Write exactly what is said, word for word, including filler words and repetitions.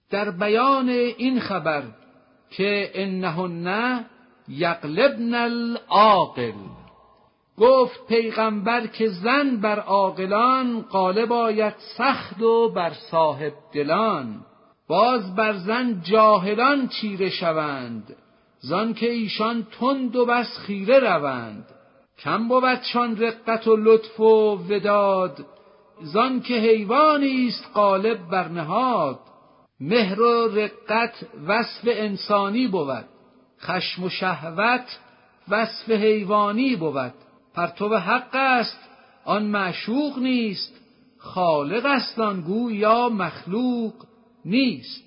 در بیان این خبر که انهن یغلبن العاقل، گفت پیغمبر که زن بر عاقلان غالب آید سخت و بر صاحب دلان. باز بر زن جاهلان چیره شوند، زان که ایشان تند و بس خیره روند. کم بودشان رقت و لطف و وداد، زان که حیوانی است غالب بر نهاد. مهر و رقت وصف انسانی بود، خشم و شهوت وصف حیوانی بود. پرتو حق است آن معشوق نیست، خالق است آن گو یا مخلوق نیست.